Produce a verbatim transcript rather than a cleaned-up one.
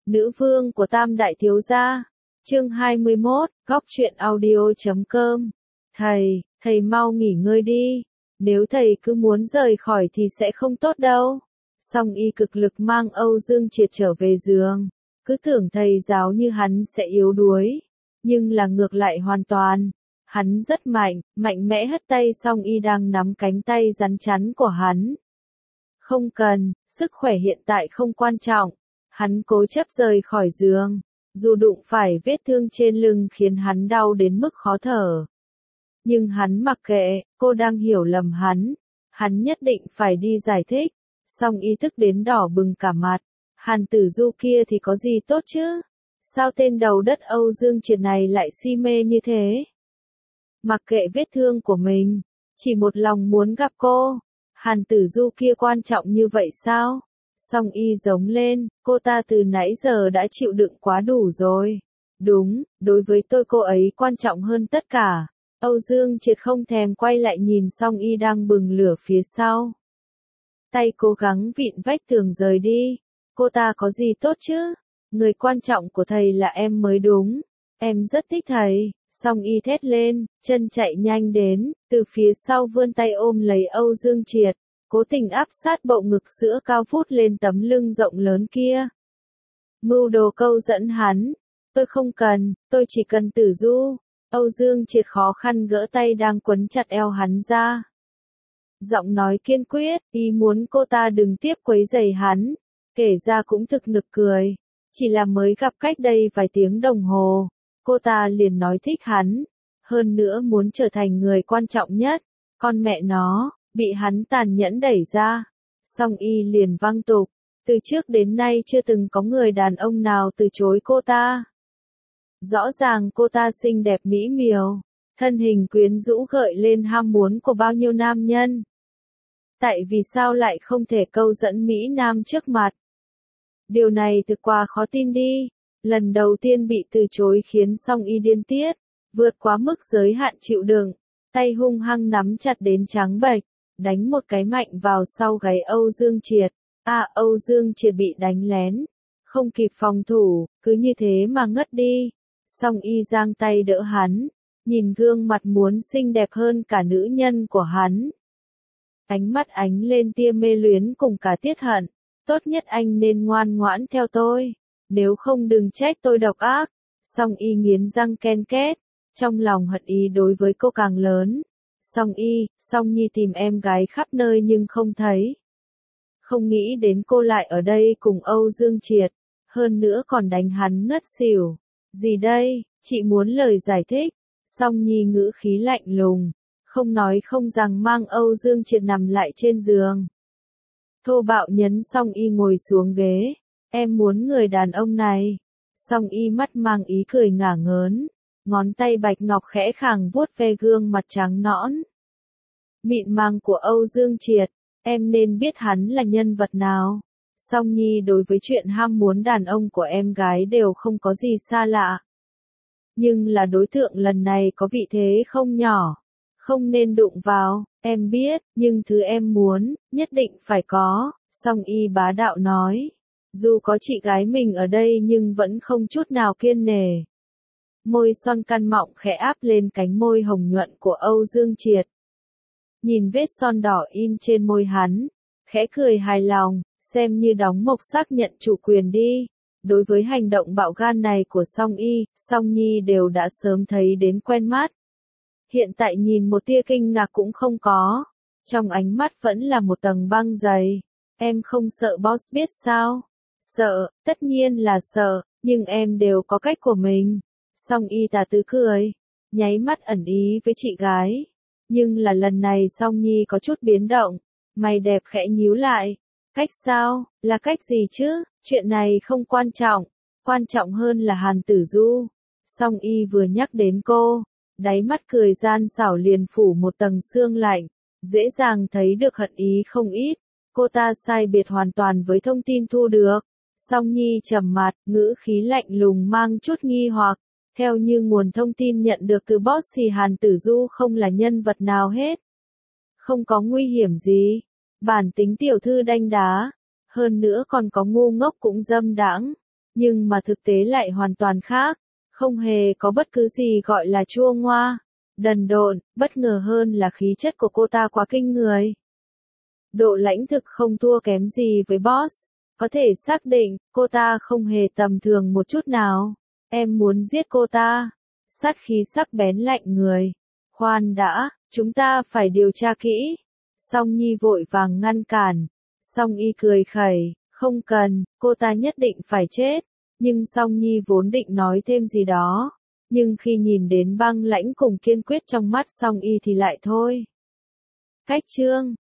Nữ vương của Tam Đại Thiếu Gia. Chương hai mươi mốt, góc truyện audio chấm com. Thầy, thầy mau nghỉ ngơi đi. Nếu thầy cứ muốn rời khỏi thì sẽ không tốt đâu. Song Y cực lực mang Âu Dương Triệt trở về giường. Cứ tưởng thầy giáo như hắn sẽ yếu đuối. Nhưng là ngược lại hoàn toàn. Hắn rất mạnh, mạnh mẽ hất tay Song Y đang nắm cánh tay rắn chắn của hắn. Không cần, sức khỏe hiện tại không quan trọng. Hắn cố chấp rời khỏi giường. Dù đụng phải vết thương trên lưng khiến hắn đau đến mức khó thở. Nhưng hắn mặc kệ, cô đang hiểu lầm hắn. Hắn nhất định phải đi giải thích. Song Y tức đến đỏ bừng cả mặt. Hàn Tử Du kia thì có gì tốt chứ? Sao tên đầu đất Âu Dương Triệt này lại si mê như thế? Mặc kệ vết thương của mình, chỉ một lòng muốn gặp cô. Hàn Tử Du kia quan trọng như vậy sao? Song Y giống lên, cô ta từ nãy giờ đã chịu đựng quá đủ rồi. Đúng, đối với tôi cô ấy quan trọng hơn tất cả. Âu Dương Triệt không thèm quay lại nhìn Song Y đang bừng lửa phía sau. Tay cố gắng vịn vách tường rời đi. Cô ta có gì tốt chứ? Người quan trọng của thầy là em mới đúng. Em rất thích thầy. Song Y thét lên, chân chạy nhanh đến, từ phía sau vươn tay ôm lấy Âu Dương Triệt, cố tình áp sát bộ ngực sữa cao vút lên tấm lưng rộng lớn kia. Mưu đồ câu dẫn hắn. Tôi không cần, tôi chỉ cần Tử Du. Âu Dương Triệt khó khăn gỡ tay đang quấn chặt eo hắn ra. Giọng nói kiên quyết, ý muốn cô ta đừng tiếp quấy rầy hắn. Kể ra cũng thực nực cười. Chỉ là mới gặp cách đây vài tiếng đồng hồ. Cô ta liền nói thích hắn. Hơn nữa muốn trở thành người quan trọng nhất. Con mẹ nó, bị hắn tàn nhẫn đẩy ra. Song Y liền văng tục. Từ trước đến nay chưa từng có người đàn ông nào từ chối cô ta. Rõ ràng cô ta xinh đẹp mỹ miều. Thân hình quyến rũ gợi lên ham muốn của bao nhiêu nam nhân. Tại vì sao lại không thể câu dẫn Mỹ Nam trước mặt? Điều này thực quá khó tin đi. Lần đầu tiên bị từ chối khiến Song Y điên tiết, vượt quá mức giới hạn chịu đựng, tay hung hăng nắm chặt đến trắng bệch, đánh một cái mạnh vào sau gáy Âu Dương Triệt. À, Âu Dương Triệt bị đánh lén, không kịp phòng thủ, cứ như thế mà ngất đi. Song Y giang tay đỡ hắn, nhìn gương mặt muốn xinh đẹp hơn cả nữ nhân của hắn. Ánh mắt ánh lên tia mê luyến cùng cả tiết hận. Tốt nhất anh nên ngoan ngoãn theo tôi. Nếu không đừng trách tôi độc ác. Song Y nghiến răng ken két. Trong lòng hận ý đối với cô càng lớn. Song Y, Song Nhi tìm em gái khắp nơi nhưng không thấy. Không nghĩ đến cô lại ở đây cùng Âu Dương Triệt. Hơn nữa còn đánh hắn ngất xỉu. Gì đây, chị muốn lời giải thích. Song Nhi ngữ khí lạnh lùng. Không nói không rằng mang Âu Dương Triệt nằm lại trên giường. Thô bạo nhấn Song Y ngồi xuống ghế. Em muốn người đàn ông này. Song Y mắt mang ý cười ngả ngớn. Ngón tay bạch ngọc khẽ khàng vuốt ve gương mặt trắng nõn. Mịn màng của Âu Dương Triệt. Em nên biết hắn là nhân vật nào. Song Nhi đối với chuyện ham muốn đàn ông của em gái đều không có gì xa lạ. Nhưng là đối tượng lần này có vị thế không nhỏ. Không nên đụng vào, em biết, nhưng thứ em muốn, nhất định phải có. Song Y bá đạo nói. Dù có chị gái mình ở đây nhưng vẫn không chút nào kiên nể. Môi son căn mọng khẽ áp lên cánh môi hồng nhuận của Âu Dương Triệt. Nhìn vết son đỏ in trên môi hắn, khẽ cười hài lòng, xem như đóng mộc xác nhận chủ quyền đi. Đối với hành động bạo gan này của Song Y, Song Nhi đều đã sớm thấy đến quen mắt. Hiện tại nhìn một tia kinh ngạc cũng không có. Trong ánh mắt vẫn là một tầng băng dày. Em không sợ boss biết sao? Sợ, tất nhiên là sợ, nhưng em đều có cách của mình. Song Y tà tứ cười, nháy mắt ẩn ý với chị gái. Nhưng là lần này Song Nhi có chút biến động, mày đẹp khẽ nhíu lại. Cách sao, là cách gì chứ? Chuyện này không quan trọng, quan trọng hơn là Hàn Tử Du. Song Y vừa nhắc đến cô, đáy mắt cười gian xảo liền phủ một tầng sương lạnh, dễ dàng thấy được hận ý không ít. Cô ta sai biệt hoàn toàn với thông tin thu được. Song Nhi trầm mặt, ngữ khí lạnh lùng mang chút nghi hoặc. Theo như nguồn thông tin nhận được từ boss thì Hàn Tử Du không là nhân vật nào hết. Không có nguy hiểm gì. Bản tính tiểu thư đanh đá. Hơn nữa còn có ngu ngốc cũng dâm đãng. Nhưng mà thực tế lại hoàn toàn khác, không hề có bất cứ gì gọi là chua ngoa, đần độn, bất ngờ hơn là khí chất của cô ta quá kinh người. Độ lãnh thực không thua kém gì với boss, có thể xác định, cô ta không hề tầm thường một chút nào. Em muốn giết cô ta. Sát khí sắc bén lạnh người. Khoan đã, chúng ta phải điều tra kỹ. Song Nhi vội vàng ngăn cản. Song Y cười khẩy, không cần, cô ta nhất định phải chết. Nhưng Song Nhi vốn định nói thêm gì đó. Nhưng khi nhìn đến băng lãnh cùng kiên quyết trong mắt Song Y thì lại thôi. Cách chương